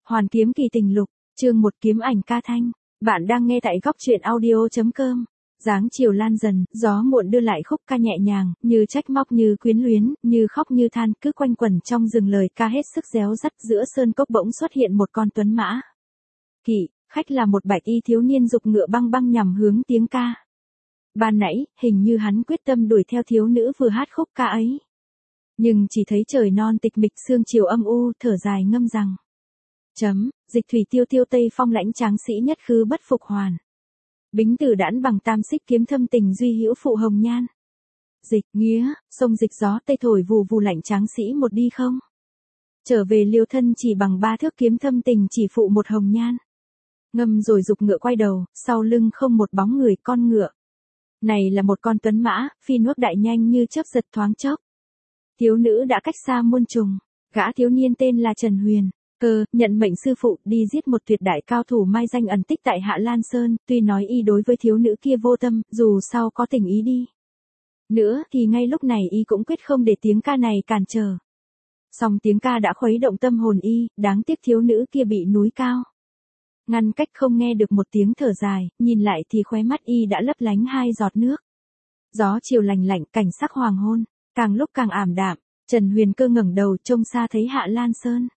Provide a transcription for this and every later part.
Hoàn kiếm kỳ tình lục, chương 1 kiếm ảnh ca thanh. Bạn đang nghe tại góc truyện audio.com. Dáng chiều lan dần, gió muộn đưa lại khúc ca nhẹ nhàng, như trách móc như quyến luyến, như khóc như than, cứ quanh quẩn trong rừng lời ca hết sức réo rắt. Giữa sơn cốc bỗng xuất hiện một con tuấn mã. Kỵ, khách là một bạch y thiếu niên giục ngựa băng băng nhằm hướng tiếng ca. Ban nãy, hình như hắn quyết tâm đuổi theo thiếu nữ vừa hát khúc ca ấy. Nhưng chỉ thấy trời non tịch mịch sương chiều âm u, thở dài ngâm rằng. Dịch thủy tiêu tiêu tây phong lãnh tráng sĩ nhất khứ bất phục hoàn. Bính tử đãn bằng tam xích kiếm thâm tình duy hữu phụ hồng nhan. Dịch nghĩa, sông dịch gió tây thổi vù vù lạnh tráng sĩ một đi không. Trở về liêu thân chỉ bằng ba thước kiếm thâm tình chỉ phụ một hồng nhan. Ngâm rồi giục ngựa quay đầu, sau lưng không một bóng người con ngựa. Này là một con tuấn mã, phi nước đại nhanh như chớp giật thoáng chốc. Thiếu nữ đã cách xa muôn trùng, gã thiếu niên tên là Trần Huyền. Nhận mệnh sư phụ đi giết một tuyệt đại cao thủ mai danh ẩn tích tại Hạ Lan Sơn, tuy nói y đối với thiếu nữ kia vô tâm, dù sau có tình ý đi nữa thì ngay lúc này y cũng quyết không để tiếng ca này cản trở. Song tiếng ca đã khuấy động tâm hồn y, đáng tiếc thiếu nữ kia bị núi cao ngăn cách không nghe được một tiếng thở dài, nhìn lại thì khóe mắt y đã lấp lánh hai giọt nước. Gió chiều lành lạnh, cảnh sắc hoàng hôn, càng lúc càng ảm đạm. Trần Huyền Cơ ngẩng đầu trông xa thấy Hạ Lan Sơn.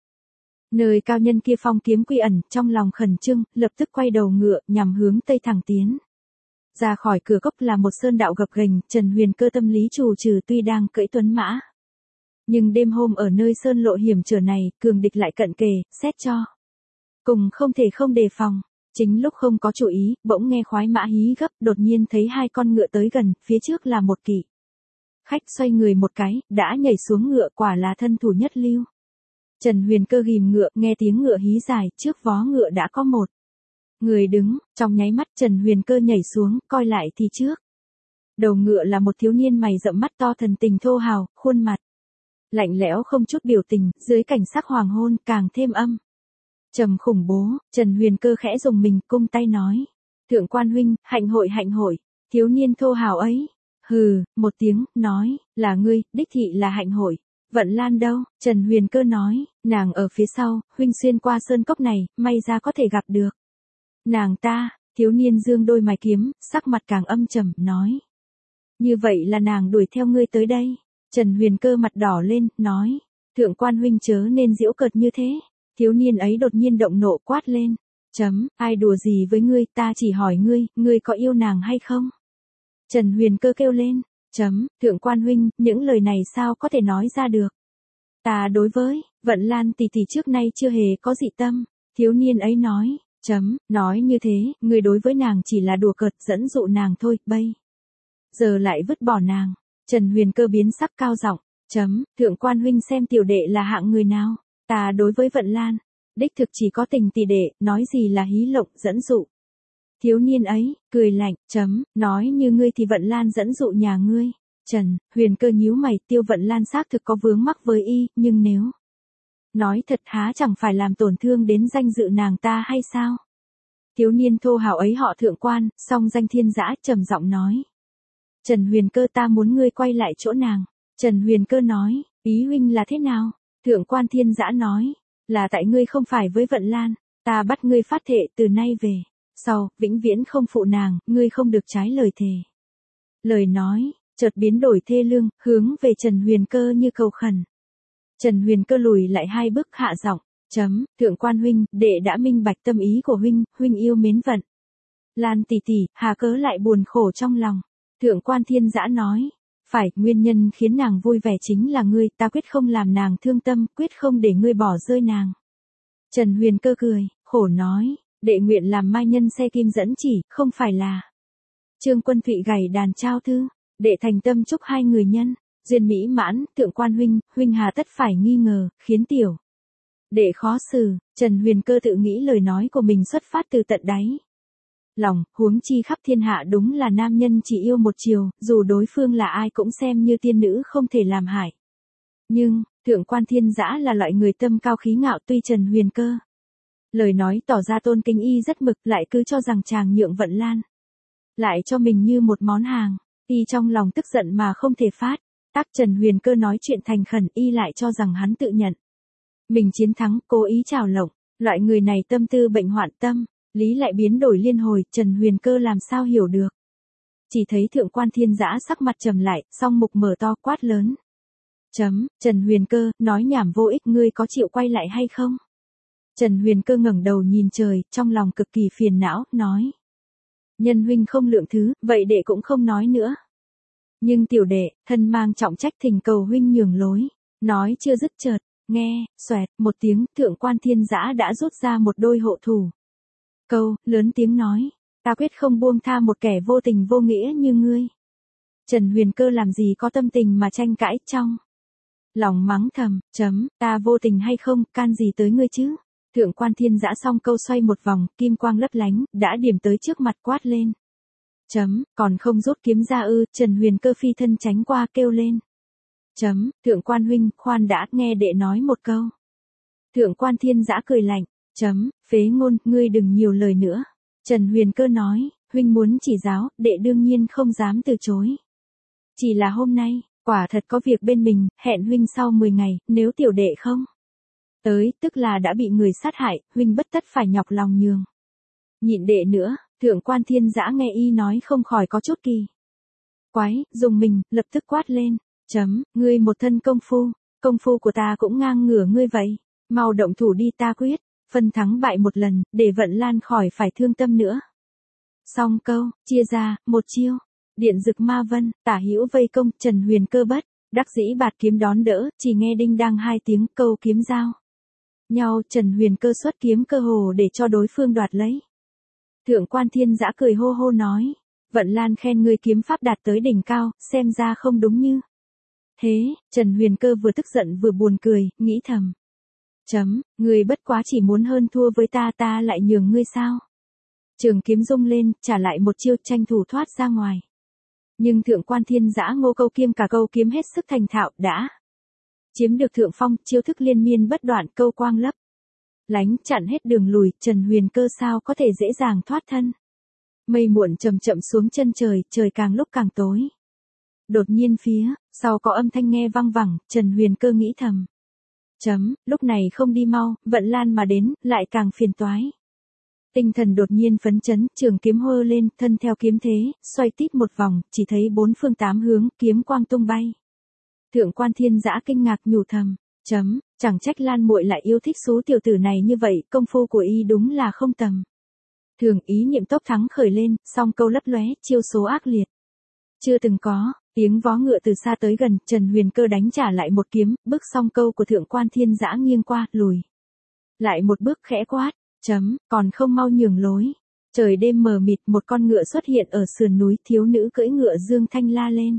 Nơi cao nhân kia phong kiếm quy ẩn, trong lòng khẩn trương, lập tức quay đầu ngựa, nhằm hướng tây thẳng tiến. Ra khỏi cửa cốc là một sơn đạo gập ghềnh, Trần Huyền Cơ tâm lý trù trừ tuy đang cưỡi tuấn mã. Nhưng đêm hôm ở nơi sơn lộ hiểm trở này, cường địch lại cận kề, xét cho. Cùng không thể không đề phòng. Chính lúc không có chú ý, bỗng nghe khoái mã hí gấp, đột nhiên thấy hai con ngựa tới gần, phía trước là một kỵ. Khách xoay người một cái, đã nhảy xuống ngựa, quả là thân thủ nhất lưu. Trần Huyền Cơ ghìm ngựa, nghe tiếng ngựa hí dài, trước vó ngựa đã có một người đứng, trong nháy mắt Trần Huyền Cơ nhảy xuống, coi lại thì trước đầu ngựa là một thiếu niên mày rậm mắt to thần tình thô hào, khuôn mặt lạnh lẽo không chút biểu tình, dưới cảnh sắc hoàng hôn càng thêm âm trầm khủng bố. Trần Huyền Cơ khẽ dùng mình, cung tay nói: "Thượng quan huynh, hạnh hội." Thiếu niên thô hào ấy hừ một tiếng, nói: "Là ngươi, đích thị là hạnh hội. Vận Lan đâu?" Trần Huyền Cơ nói: "Nàng ở phía sau, huynh xuyên qua sơn cốc này, may ra có thể gặp được nàng ta." Thiếu niên dương đôi mày kiếm, sắc mặt càng âm trầm, nói: "Như vậy là nàng đuổi theo ngươi tới đây?" Trần Huyền Cơ mặt đỏ lên, nói: "Thượng quan huynh chớ nên giễu cợt như thế." Thiếu niên ấy đột nhiên động nộ quát lên: "Ai đùa gì với ngươi, ta chỉ hỏi ngươi, ngươi có yêu nàng hay không?" Trần Huyền Cơ kêu lên: "Thượng quan huynh, những lời này sao có thể nói ra được? Ta đối với Vận Lan tỷ tỷ trước nay chưa hề có dị tâm." Thiếu niên ấy nói: "Nói như thế, ngươi đối với nàng chỉ là đùa cợt, dẫn dụ nàng thôi, bây giờ lại vứt bỏ nàng." Trần Huyền Cơ biến sắc cao giọng: "Thượng quan huynh xem tiểu đệ là hạng người nào? Ta đối với Vận Lan, đích thực chỉ có tình tỷ đệ, nói gì là hí lộng, dẫn dụ." Thiếu niên ấy cười lạnh: "Nói như ngươi thì Vận Lan dẫn dụ nhà ngươi." Trần Huyền Cơ nhíu mày, Tiêu Vận Lan xác thực có vướng mắc với y, nhưng nếu nói thật há chẳng phải làm tổn thương đến danh dự nàng ta hay sao? Thiếu niên thô hào ấy họ Thượng quan, song danh thiên dã, trầm giọng nói: "Trần Huyền Cơ, ta muốn ngươi quay lại chỗ nàng." Trần Huyền Cơ nói: "Ý huynh là thế nào?" Thượng quan thiên dã nói: "Là tại ngươi không phải với Vận Lan, ta bắt ngươi phát thệ từ nay về sau, vĩnh viễn không phụ nàng, ngươi không được trái lời thề." Lời nói chợt biến đổi thê lương, hướng về Trần Huyền Cơ như cầu khẩn. Trần Huyền Cơ lùi lại hai bước, hạ giọng: "Thượng quan huynh, đệ đã minh bạch tâm ý của huynh, huynh yêu mến Vận Lan tỷ tỷ, hà cớ lại buồn khổ trong lòng?" Thượng quan thiên dã nói: "Phải, nguyên nhân khiến nàng vui vẻ chính là ngươi, ta quyết không làm nàng thương tâm, quyết không để ngươi bỏ rơi nàng." Trần Huyền Cơ cười khổ nói: "Đệ nguyện làm mai nhân xe kim dẫn chỉ, không phải là Trương Quân Thụy gảy đàn trao thư. Đệ thành tâm chúc hai người nhân duyên mỹ mãn." Thượng quan huynh hà tất phải nghi ngờ, khiến tiểu đệ khó xử. Trần Huyền Cơ tự nghĩ lời nói của mình xuất phát từ tận đáy lòng, huống chi khắp thiên hạ đúng là nam nhân chỉ yêu một chiều, dù đối phương là ai cũng xem như tiên nữ không thể làm hại. Nhưng Thượng quan thiên dã là loại người tâm cao khí ngạo, tuy Trần Huyền Cơ lời nói tỏ ra tôn kính y rất mực, lại cứ cho rằng chàng nhượng Vận Lan lại cho mình như một món hàng. Y trong lòng tức giận mà không thể phát tác. Trần Huyền Cơ nói chuyện thành khẩn, y lại cho rằng hắn tự nhận mình chiến thắng, cố ý trào lộng. Loại người này tâm tư bệnh hoạn tâm, lý lại biến đổi liên hồi, Trần Huyền Cơ làm sao hiểu được. Chỉ thấy thượng quan thiên giã sắc mặt trầm lại, song mục mở to quát lớn. Trần Huyền Cơ, nói nhảm vô ích, ngươi có chịu quay lại hay không? Trần Huyền Cơ ngẩng đầu nhìn trời, trong lòng cực kỳ phiền não, nói. Nhân huynh không lượng thứ, vậy đệ cũng không nói nữa. Nhưng tiểu đệ, thân mang trọng trách thỉnh cầu huynh nhường lối. Nói chưa dứt chợt, nghe, xoẹt, một tiếng, thượng quan thiên giã đã rút ra một đôi hộ thủ. Câu, lớn tiếng nói, ta quyết không buông tha một kẻ vô tình vô nghĩa như ngươi. Trần Huyền Cơ làm gì có tâm tình mà tranh cãi trong. Lòng mắng thầm, ta vô tình hay không, can gì tới ngươi chứ? Thượng quan thiên giã xong câu xoay một vòng, kim quang lấp lánh, đã điểm tới trước mặt quát lên. Còn không rút kiếm ra ư, Trần Huyền Cơ phi thân tránh qua kêu lên. Thượng quan huynh, khoan đã, nghe đệ nói một câu. Thượng quan thiên giã cười lạnh. Phế ngôn, ngươi đừng nhiều lời nữa. Trần Huyền Cơ nói, huynh muốn chỉ giáo, đệ đương nhiên không dám từ chối. Chỉ là hôm nay, quả thật có việc bên mình, hẹn huynh sau 10 ngày, nếu tiểu đệ không tới, tức là đã bị người sát hại, huynh bất tất phải nhọc lòng nhường. Nhịn đệ nữa, thượng quan thiên giã nghe y nói không khỏi có chút kỳ quái, dùng mình, lập tức quát lên. Ngươi một thân công phu của ta cũng ngang ngửa ngươi vậy. Mau động thủ đi, ta quyết phân thắng bại một lần, để Vận Lan khỏi phải thương tâm nữa. Xong câu, chia ra, một chiêu. Điện Dực Ma Vân, tả hữu vây công, Trần Huyền Cơ bất đắc dĩ bạt kiếm đón đỡ, chỉ nghe đinh đang 2 tiếng, câu kiếm giao nhau, Trần Huyền Cơ xuất kiếm cơ hồ để cho đối phương đoạt lấy. Thượng quan thiên giã cười hô hô nói, Vận Lan khen ngươi kiếm pháp đạt tới đỉnh cao, xem ra không đúng như thế. Trần Huyền Cơ vừa tức giận vừa buồn cười, nghĩ thầm. Ngươi bất quá chỉ muốn hơn thua với ta, ta lại nhường ngươi sao? Trường kiếm rung lên, trả lại một chiêu, tranh thủ thoát ra ngoài. Nhưng thượng quan thiên giã ngô câu kiêm cả câu kiếm hết sức thành thạo, đã chiếm được thượng phong, chiêu thức liên miên bất đoạn, câu quang lấp lánh chặn hết đường lùi, Trần Huyền Cơ sao có thể dễ dàng thoát thân. Mây muộn chậm chậm xuống chân trời, trời càng lúc càng tối. Đột nhiên phía sau có âm thanh nghe vang vẳng, Trần Huyền Cơ nghĩ thầm. Lúc này không đi mau, Vận Lan mà đến, lại càng phiền toái. Tinh thần đột nhiên phấn chấn, trường kiếm hơ lên, thân theo kiếm thế, xoay tít một vòng, chỉ thấy 4 phương 8 hướng, kiếm quang tung bay. Thượng quan thiên giã kinh ngạc nhủ thầm. Chẳng trách Lan muội lại yêu thích số tiểu tử này như vậy, công phu của y đúng là không tầm thường. Ý niệm tốc thắng khởi lên, song câu lấp lóe, chiêu số ác liệt chưa từng có. Tiếng vó ngựa từ xa tới gần, Trần Huyền Cơ đánh trả lại một kiếm, bước song câu của thượng quan thiên giã nghiêng qua, lùi lại một bước, khẽ quát. Còn không mau nhường lối. Trời đêm mờ mịt, một con ngựa xuất hiện ở sườn núi, thiếu nữ cưỡi ngựa dương thanh la lên.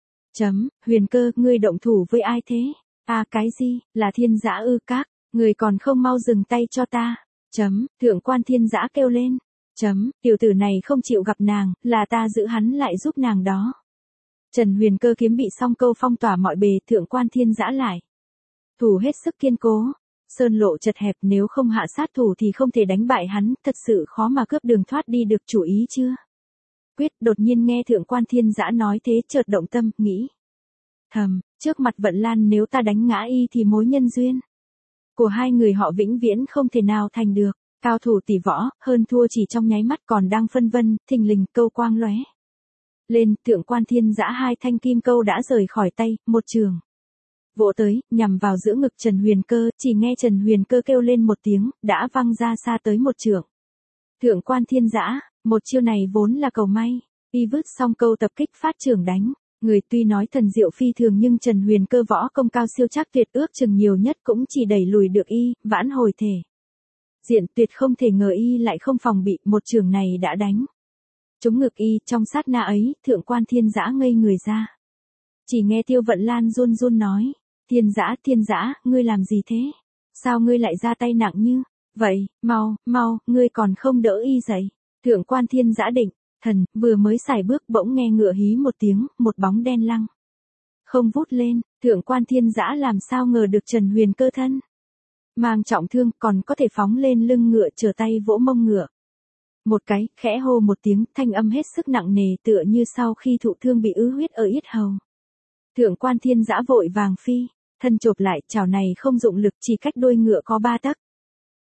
Huyền Cơ, ngươi động thủ với ai thế? Cái gì, là thiên giã ư? Các người còn không mau dừng tay cho ta. Thượng quan thiên giã kêu lên. Tiểu tử này không chịu gặp nàng, là ta giữ hắn lại giúp nàng đó. Trần Huyền Cơ kiếm bị song câu phong tỏa mọi bề, thượng quan thiên giã lại thủ hết sức kiên cố. Sơn lộ chật hẹp, nếu không hạ sát thủ thì không thể đánh bại hắn, thật sự khó mà cướp đường thoát đi được, chủ ý chưa? Quyết. Đột nhiên nghe thượng quan thiên giã nói thế, chợt động tâm, nghĩ thầm, trước mặt Vận Lan nếu ta đánh ngã y thì mối nhân duyên của hai người họ vĩnh viễn không thể nào thành được. Cao thủ tỷ võ, hơn thua chỉ trong nháy mắt, còn đang phân vân, thình lình câu quang lóe lên, thượng quan thiên giã 2 thanh kim câu đã rời khỏi tay, một trường vỗ tới, nhằm vào giữa ngực Trần Huyền Cơ, chỉ nghe Trần Huyền Cơ kêu lên một tiếng, đã văng ra xa tới một trường. Thượng quan thiên giã, một chiêu này vốn là cầu may, y vứt xong câu tập kích phát trường đánh. Người tuy nói thần diệu phi thường nhưng Trần Huyền Cơ võ công cao siêu chắc tuyệt, ước chừng nhiều nhất cũng chỉ đẩy lùi được y, vãn hồi thể diện, tuyệt không thể ngờ y lại không phòng bị, một trường này đã đánh trúng ngực y. Trong sát na ấy, thượng quan thiên giã ngây người ra. Chỉ nghe Tiêu Vận Lan run run nói. Thiên giã, ngươi làm gì thế? Sao ngươi lại ra tay nặng như vậy? Mau, ngươi còn không đỡ y dậy. Thượng quan thiên giã định thần, vừa mới xài bước, bỗng nghe ngựa hí một tiếng, một bóng đen lăng không vút lên. Thượng quan thiên giã làm sao ngờ được Trần Huyền Cơ thân mang trọng thương, còn có thể phóng lên lưng ngựa, trở tay vỗ mông ngựa một cái, khẽ hô một tiếng, thanh âm hết sức nặng nề, tựa như sau khi thụ thương bị ứ huyết ở yết hầu. Thượng quan thiên giã vội vàng phi thân chộp lại, chảo này không dụng lực, chỉ cách đuôi ngựa có 3 tấc.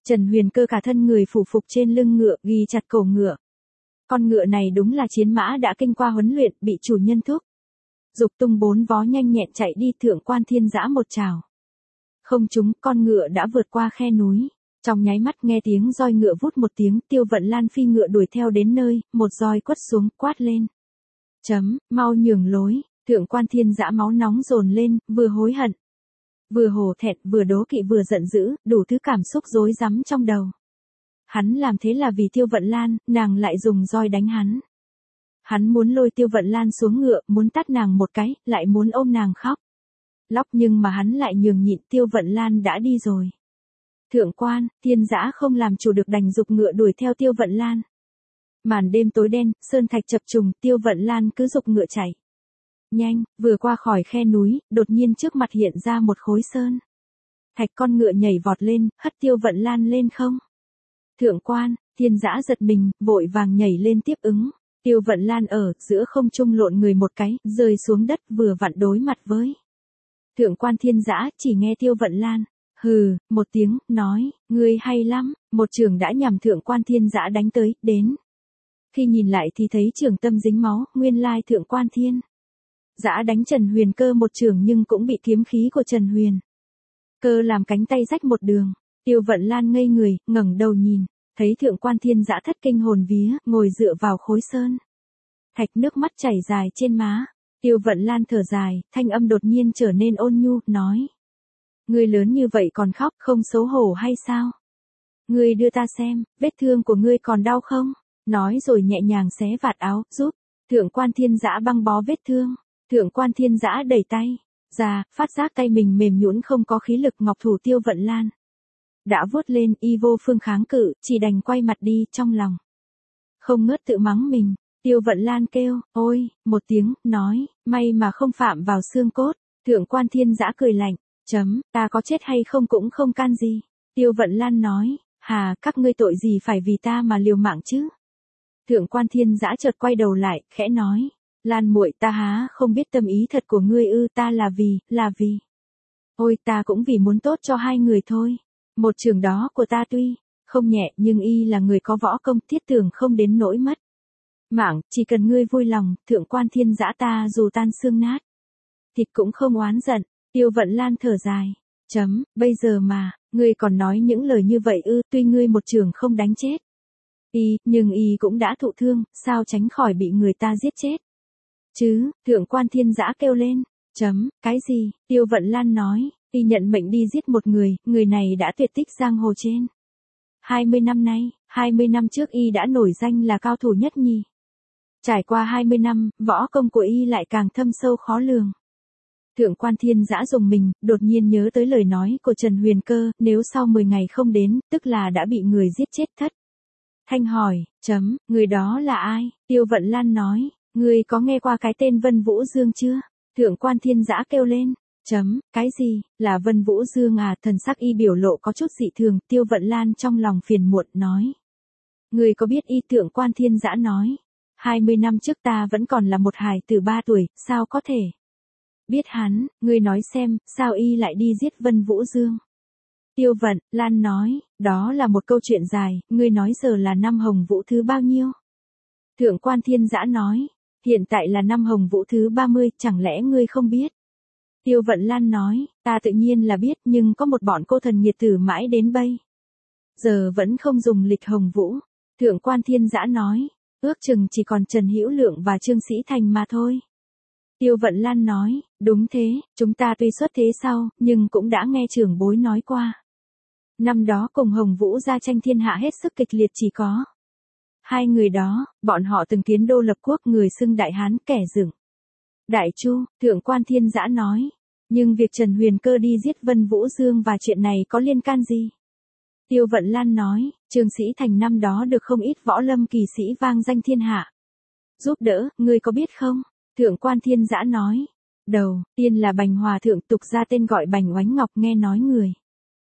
Trần Huyền Cơ cả thân người phủ phục trên lưng ngựa, ghi chặt cổ ngựa. Con ngựa này đúng là chiến mã đã kinh qua huấn luyện, bị chủ nhân thúc giục tung 4 vó nhanh nhẹn chạy đi. Thượng quan Thiên Dã một trảo không trúng, con ngựa đã vượt qua khe núi. Trong nháy mắt nghe tiếng roi ngựa vút một tiếng, Tiêu Vận Lan phi ngựa đuổi theo đến nơi, một roi quất xuống, quát lên. Mau nhường lối. Thượng quan Thiên Dã máu nóng dồn lên, vừa hối hận, vừa hổ thẹn, vừa đố kỵ, vừa giận dữ, đủ thứ cảm xúc rối rắm trong đầu. Hắn làm thế là vì Tiêu Vận Lan, nàng lại dùng roi đánh hắn. Hắn muốn lôi Tiêu Vận Lan xuống ngựa, muốn tát nàng một cái, lại muốn ôm nàng khóc lóc, nhưng mà hắn lại nhường nhịn. Tiêu Vận Lan đã đi rồi. Thượng quan Thiên Dã không làm chủ được đành giục ngựa đuổi theo Tiêu Vận Lan. Màn đêm tối đen, sơn thạch chập trùng, Tiêu Vận Lan cứ giục ngựa chạy nhanh, vừa qua khỏi khe núi, đột nhiên trước mặt hiện ra một khối sơn thạch. Con ngựa nhảy vọt lên, hất Tiêu Vận Lan lên không. Thượng quan Thiên Dã giật mình, vội vàng nhảy lên tiếp ứng. Tiêu Vận Lan ở giữa không trung lộn người một cái, rơi xuống đất, vừa vặn đối mặt với Thượng quan Thiên Dã. Chỉ nghe Tiêu Vận Lan hừ một tiếng, nói, ngươi hay lắm. Một chưởng đã nhằm Thượng quan Thiên Dã đánh tới, đến khi nhìn lại thì thấy chưởng tâm dính máu, nguyên lai Thượng quan Thiên Dã đánh Trần Huyền Cơ một chưởng nhưng cũng bị kiếm khí của Trần Huyền Cơ làm cánh tay rách một đường. Tiêu Vận Lan ngây người, ngẩng đầu nhìn, thấy Thượng quan Thiên Dã thất kinh hồn vía, ngồi dựa vào khối sơn thạch, nước mắt chảy dài trên má. Tiêu Vận Lan thở dài, thanh âm đột nhiên trở nên ôn nhu, nói. Ngươi lớn như vậy còn khóc, không xấu hổ hay sao? Ngươi đưa ta xem, vết thương của ngươi còn đau không? Nói rồi nhẹ nhàng xé vạt áo, giúp Thượng quan Thiên Dã băng bó vết thương. Thượng quan Thiên Dã đẩy tay ra, phát giác tay mình mềm nhũn không có khí lực. Ngọc thủ Tiêu Vận Lan đã vuốt lên, y vô phương kháng cự, chỉ đành quay mặt đi, trong lòng không ngớt tự mắng mình. Tiêu Vận Lan kêu, ôi, một tiếng, nói, may mà không phạm vào xương cốt. Thượng quan Thiên Dã cười lạnh, ta có chết hay không cũng không can gì. Tiêu Vận Lan nói, hà, các ngươi tội gì phải vì ta mà liều mạng chứ? Thượng quan Thiên Dã chợt quay đầu lại, khẽ nói, Lan muội, ta há không biết tâm ý thật của ngươi ư? Ta là vì. Ôi, ta cũng vì muốn tốt cho hai người thôi. Một trường đó của ta tuy không nhẹ, nhưng y là người có võ công, thiết tưởng không đến nỗi mất mạng, chỉ cần ngươi vui lòng. Thượng quan Thiên Dã, ta dù tan xương nát thịt cũng không oán giận. Tiêu Vận Lan thở dài, bây giờ mà, ngươi còn nói những lời như vậy ư? Tuy ngươi một trường không đánh chết nhưng y cũng đã thụ thương, sao tránh khỏi bị người ta giết chết chứ? Thượng quan Thiên Dã kêu lên, cái gì? Tiêu Vận Lan nói, y nhận mệnh đi giết một người này đã tuyệt tích giang hồ trên 20 năm nay. 20 năm trước y đã nổi danh là cao thủ nhất nhì. Trải qua 20 năm, võ công của y lại càng thâm sâu khó lường. Thượng quan Thiên Dã dùng mình, đột nhiên nhớ tới lời nói của Trần Huyền Cơ, nếu sau 10 ngày không đến, tức là đã bị người giết chết. Thất thanh hỏi, người đó là ai? Tiêu Vận Lan nói, ngươi có nghe qua cái tên Vân Vũ Dương chưa? Thượng quan Thiên Dã kêu lên, cái gì? Là Vân Vũ Dương à? Thần sắc y biểu lộ có chút dị thường. Tiêu Vận Lan trong lòng phiền muộn, nói, ngươi có biết y? Thượng quan Thiên Dã nói, 20 năm trước ta vẫn còn là một hài tử 3 tuổi, sao có thể biết hắn? Ngươi nói xem, sao y lại đi giết Vân Vũ Dương? Tiêu Vận Lan nói, đó là một câu chuyện dài, ngươi nói giờ là năm Hồng Vũ thứ bao nhiêu? Thượng quan Thiên Dã nói, hiện tại là năm Hồng Vũ thứ 30, chẳng lẽ ngươi không biết? Tiêu Vận Lan nói, ta tự nhiên là biết, nhưng có một bọn cô thần nghiệt tử mãi đến bây giờ vẫn không dùng lịch Hồng Vũ. Thượng quan Thiên Dã nói, ước chừng chỉ còn Trần Hữu Lượng và Trương Sĩ Thành mà thôi. Tiêu Vận Lan nói, đúng thế, chúng ta tuy xuất thế sau, nhưng cũng đã nghe trưởng bối nói qua. Năm đó cùng Hồng Vũ ra tranh thiên hạ hết sức kịch liệt, chỉ có hai người đó, bọn họ từng tiến đô lập quốc, người xưng Đại Hán, kẻ dựng Đại Chu. Thượng quan Thiên Dã nói, nhưng việc Trần Huyền Cơ đi giết Vân Vũ Dương và chuyện này có liên can gì? Tiêu Vận Lan nói, Trương Sĩ Thành năm đó được không ít võ lâm kỳ sĩ vang danh thiên hạ giúp đỡ, ngươi có biết không? Thượng quan Thiên Dã nói, đầu tiên là Bành Hòa Thượng, tục ra tên gọi Bành Oánh Ngọc, nghe nói người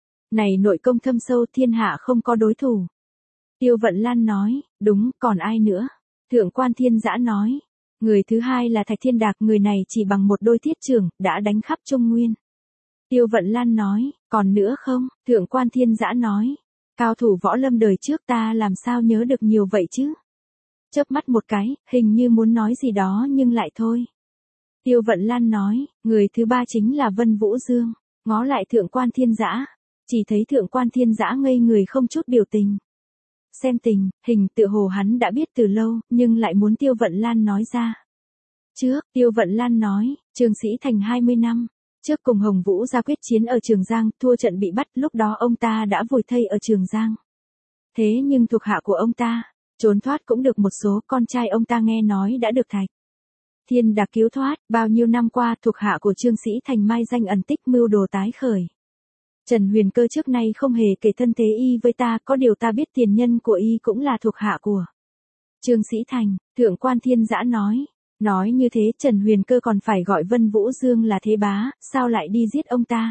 này nội công thâm sâu, thiên hạ không có đối thủ. Tiêu Vận Lan nói, đúng, còn ai nữa? Thượng quan Thiên Dã nói, người thứ hai là Thạch Thiên Đạc, người này chỉ bằng một đôi thiết chưởng, đã đánh khắp Trung Nguyên. Tiêu Vận Lan nói, còn nữa không? Thượng quan Thiên Dã nói, Cao thủ võ lâm đời trước ta làm sao nhớ được nhiều vậy chứ? Chớp mắt một cái, hình như muốn nói gì đó nhưng lại thôi. Tiêu Vận Lan nói, người thứ ba chính là Vân Vũ Dương, ngó lại Thượng Quan Thiên Dã, chỉ thấy Thượng Quan Thiên Dã ngây người không chút biểu tình. Xem tình, hình tựa hồ hắn đã biết từ lâu, nhưng lại muốn Tiêu Vận Lan nói ra. Trước, Tiêu Vận Lan nói, Trương Sĩ Thành 20 năm, trước cùng Hồng Vũ ra quyết chiến ở Trường Giang, thua trận bị bắt, lúc đó ông ta đã vùi thây ở Trường Giang. Thế nhưng thuộc hạ của ông ta, trốn thoát cũng được một số, con trai ông ta nghe nói đã được Thạch Thiên Đạc cứu thoát, bao nhiêu năm qua thuộc hạ của Trương Sĩ Thành mai danh ẩn tích mưu đồ tái khởi. Trần Huyền Cơ trước nay không hề kể thân thế y với ta, có điều ta biết tiền nhân của y cũng là thuộc hạ của Trương Sĩ Thành. Thượng Quan Thiên Dã nói như thế Trần Huyền Cơ còn phải gọi Vân Vũ Dương là thế bá, sao lại đi giết ông ta?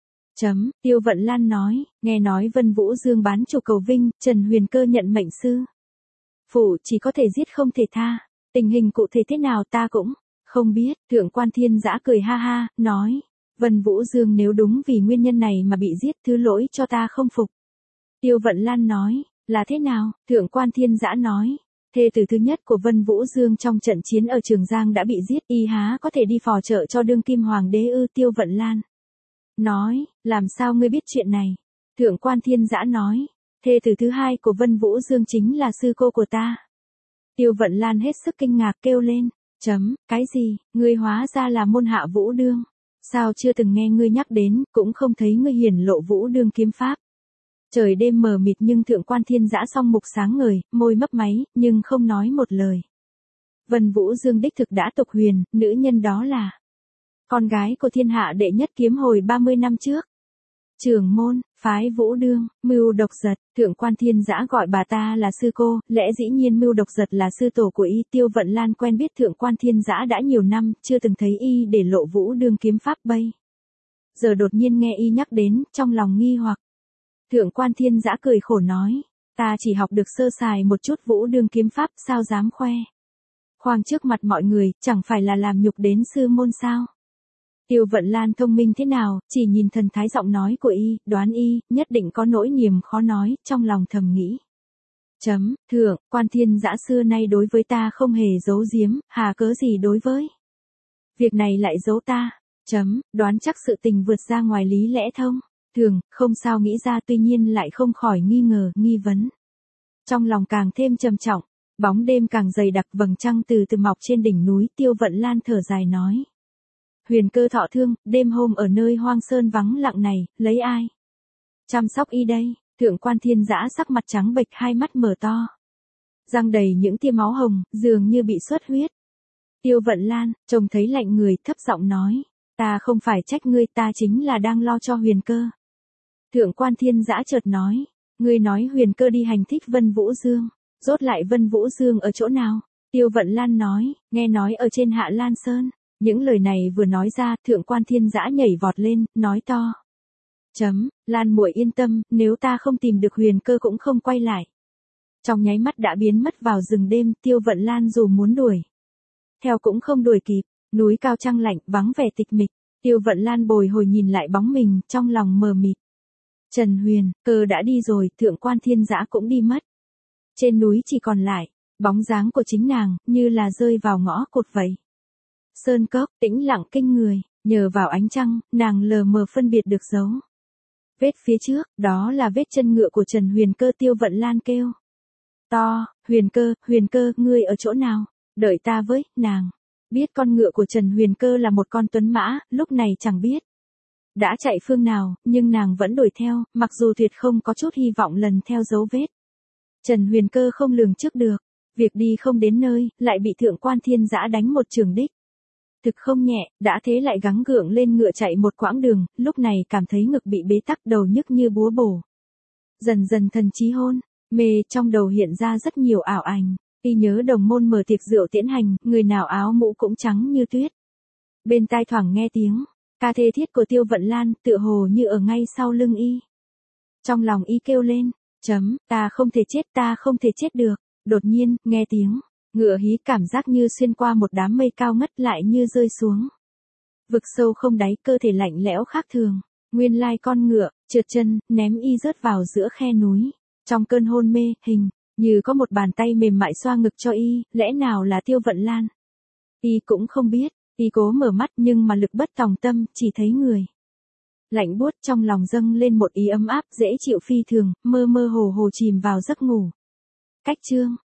Tiêu Vận Lan nói, nghe nói Vân Vũ Dương bán chủ cầu vinh, Trần Huyền Cơ nhận mệnh sư phụ chỉ có thể giết không thể tha. Tình hình cụ thể thế nào ta cũng không biết. Thượng Quan Thiên Dã cười ha ha, nói, Vân Vũ Dương nếu đúng vì nguyên nhân này mà bị giết, thứ lỗi cho ta không phục. Tiêu Vận Lan nói, là thế nào? Thượng Quan Thiên Dã nói, thê tử thứ nhất của Vân Vũ Dương trong trận chiến ở Trường Giang đã bị giết, y há có thể đi phò trợ cho đương kim hoàng đế ư? Tiêu Vận Lan nói, làm sao ngươi biết chuyện này? Thượng Quan Thiên Dã nói, thê tử thứ hai của Vân Vũ Dương chính là sư cô của ta. Tiêu Vận Lan hết sức kinh ngạc kêu lên, cái gì, ngươi hóa ra là môn hạ Vũ Đương, sao chưa từng nghe ngươi nhắc đến, cũng không thấy ngươi hiển lộ Vũ Đương kiếm pháp. Trời đêm mờ mịt nhưng Thượng Quan Thiên Dã song mục sáng ngời, môi mấp máy, nhưng không nói một lời. Vân Vũ Dương đích thực đã tục huyền, nữ nhân đó là con gái của thiên hạ đệ nhất kiếm hồi 30 năm trước. Trưởng môn, phái Vũ Đương, mưu độc giật, Thượng Quan Thiên Dã gọi bà ta là sư cô, lẽ dĩ nhiên mưu độc giật là sư tổ của y. Tiêu Vận Lan quen biết Thượng Quan Thiên Dã đã nhiều năm, chưa từng thấy y để lộ Vũ Đương kiếm pháp bây giờ đột nhiên nghe y nhắc đến, trong lòng nghi hoặc. Thượng Quan Thiên Dã cười khổ nói, ta chỉ học được sơ sài một chút Vũ Đương kiếm pháp, sao dám khoang trước mặt mọi người, chẳng phải là làm nhục đến sư môn sao? Tiêu Vận Lan thông minh thế nào, chỉ nhìn thần thái giọng nói của y, đoán y, nhất định có nỗi niềm khó nói, trong lòng thầm nghĩ. Thượng Quan Thiên Dã xưa nay đối với ta không hề giấu giếm, hà cớ gì đối với việc này lại giấu ta? Đoán chắc sự tình vượt ra ngoài lý lẽ thông thường, không sao nghĩ ra, tuy nhiên lại không khỏi nghi ngờ, nghi vấn. Trong lòng càng thêm trầm trọng, bóng đêm càng dày đặc, vầng trăng từ từ mọc trên đỉnh núi. Tiêu Vận Lan thở dài nói, Huyền Cơ thọ thương, đêm hôm ở nơi hoang sơn vắng lặng này, lấy ai chăm sóc y đây? Thượng Quan Thiên Dã sắc mặt trắng bệch, hai mắt mở to, răng đầy những tia máu hồng, dường như bị xuất huyết. Tiêu Vận Lan trông thấy lạnh người, thấp giọng nói, ta không phải trách ngươi, ta chính là đang lo cho Huyền Cơ. Thượng Quan Thiên Dã chợt nói, ngươi nói Huyền Cơ đi hành thích Vân Vũ Dương, rốt lại Vân Vũ Dương ở chỗ nào? Tiêu Vận Lan nói, nghe nói ở trên Hạ Lan Sơn. Những lời này vừa nói ra, Thượng Quan Thiên Dã nhảy vọt lên, nói to. Lan muội yên tâm, nếu ta không tìm được Huyền Cơ cũng không quay lại. Trong nháy mắt đã biến mất vào rừng đêm. Tiêu Vận Lan dù muốn đuổi theo cũng không đuổi kịp, núi cao trăng lạnh, vắng vẻ tịch mịch. Tiêu Vận Lan bồi hồi nhìn lại bóng mình, trong lòng mờ mịt. Trần Huyền Cơ đã đi rồi, Thượng Quan Thiên Dã cũng đi mất. Trên núi chỉ còn lại bóng dáng của chính nàng, như là rơi vào ngõ cụt vậy. Sơn cốc, tĩnh lặng kinh người, nhờ vào ánh trăng, nàng lờ mờ phân biệt được dấu vết phía trước, đó là vết chân ngựa của Trần Huyền Cơ. Tiêu Vận Lan kêu to, Huyền Cơ, ngươi ở chỗ nào? Đợi ta với. Nàng biết con ngựa của Trần Huyền Cơ là một con tuấn mã, lúc này chẳng biết đã chạy phương nào, nhưng nàng vẫn đuổi theo, mặc dù tuyệt không có chút hy vọng lần theo dấu vết. Trần Huyền Cơ không lường trước được, việc đi không đến nơi, lại bị Thượng Quan Thiên Dã đánh một trường đích thực không nhẹ, đã thế lại gắng gượng lên ngựa chạy một quãng đường, lúc này cảm thấy ngực bị bế tắc, đầu nhức như búa bổ. Dần dần thần trí hôn mê, trong đầu hiện ra rất nhiều ảo ảnh. Y nhớ đồng môn mở tiệc rượu tiễn hành, người nào áo mũ cũng trắng như tuyết. Bên tai thoảng nghe tiếng ca thê thiết của Tiêu Vận Lan, tựa hồ như ở ngay sau lưng y. Trong lòng y kêu lên, ta không thể chết, ta không thể chết được. Đột nhiên, nghe tiếng ngựa hí, cảm giác như xuyên qua một đám mây cao ngất, lại như rơi xuống vực sâu không đáy, cơ thể lạnh lẽo khác thường. Nguyên lai con ngựa trượt chân, ném y rớt vào giữa khe núi. Trong cơn hôn mê, hình như có một bàn tay mềm mại xoa ngực cho y, lẽ nào là Tiêu Vận Lan? Y cũng không biết, y cố mở mắt nhưng mà lực bất tòng tâm, chỉ thấy người lạnh buốt, trong lòng dâng lên một ý ấm áp dễ chịu phi thường, mơ mơ hồ hồ chìm vào giấc ngủ. Cách chương